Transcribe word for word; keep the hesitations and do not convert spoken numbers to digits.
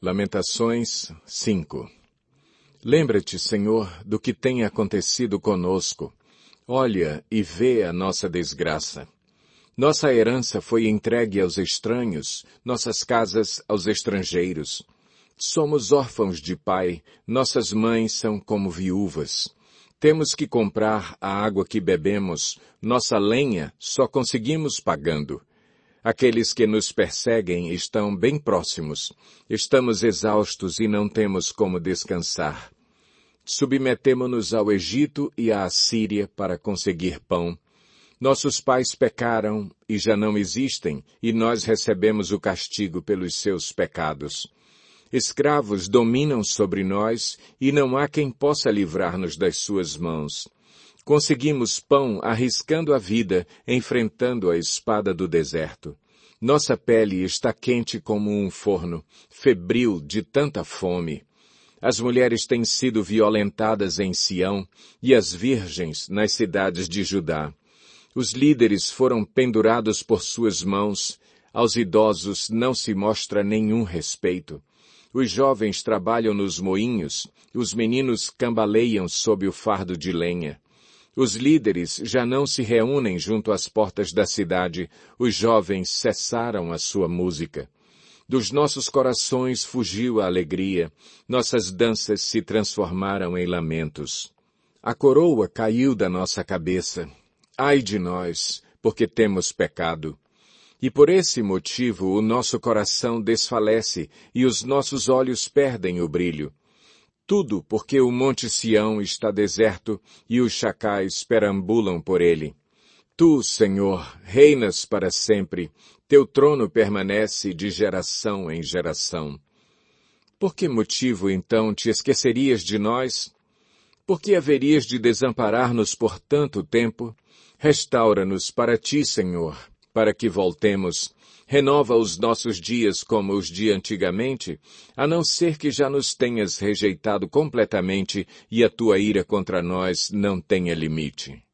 Lamentações cinco. Lembra-te, Senhor, do que tem acontecido conosco. Olha e vê a nossa desgraça. Nossa herança foi entregue aos estranhos, nossas casas aos estrangeiros. Somos órfãos de pai, nossas mães são como viúvas. Temos que comprar a água que bebemos, nossa lenha só conseguimos pagando. Aqueles que nos perseguem estão bem próximos. Estamos exaustos e não temos como descansar. Submetemo-nos ao Egito e à Assíria para conseguir pão. Nossos pais pecaram e já não existem, e nós recebemos o castigo pelos seus pecados. Escravos dominam sobre nós, e não há quem possa livrar-nos das suas mãos. Conseguimos pão arriscando a vida, enfrentando a espada do deserto. Nossa pele está quente como um forno, febril de tanta fome. As mulheres têm sido violentadas em Sião e as virgens nas cidades de Judá. Os líderes foram pendurados por suas mãos. Aos idosos não se mostra nenhum respeito. Os jovens trabalham nos moinhos, os meninos cambaleiam sob o fardo de lenha. Os líderes já não se reúnem junto às portas da cidade, os jovens cessaram a sua música. Dos nossos corações fugiu a alegria, nossas danças se transformaram em lamentos. A coroa caiu da nossa cabeça. Ai de nós, porque temos pecado. E por esse motivo o nosso coração desfalece e os nossos olhos perdem o brilho. Tudo porque o monte Sião está deserto e os chacais perambulam por ele. Tu, Senhor, reinas para sempre, teu trono permanece de geração em geração. Por que motivo, então, te esquecerias de nós? Por que haverias de desamparar-nos por tanto tempo? Restaura-nos para ti, Senhor, para que voltemos. Renova os nossos dias como os de antigamente, a não ser que já nos tenhas rejeitado completamente e a tua ira contra nós não tenha limite.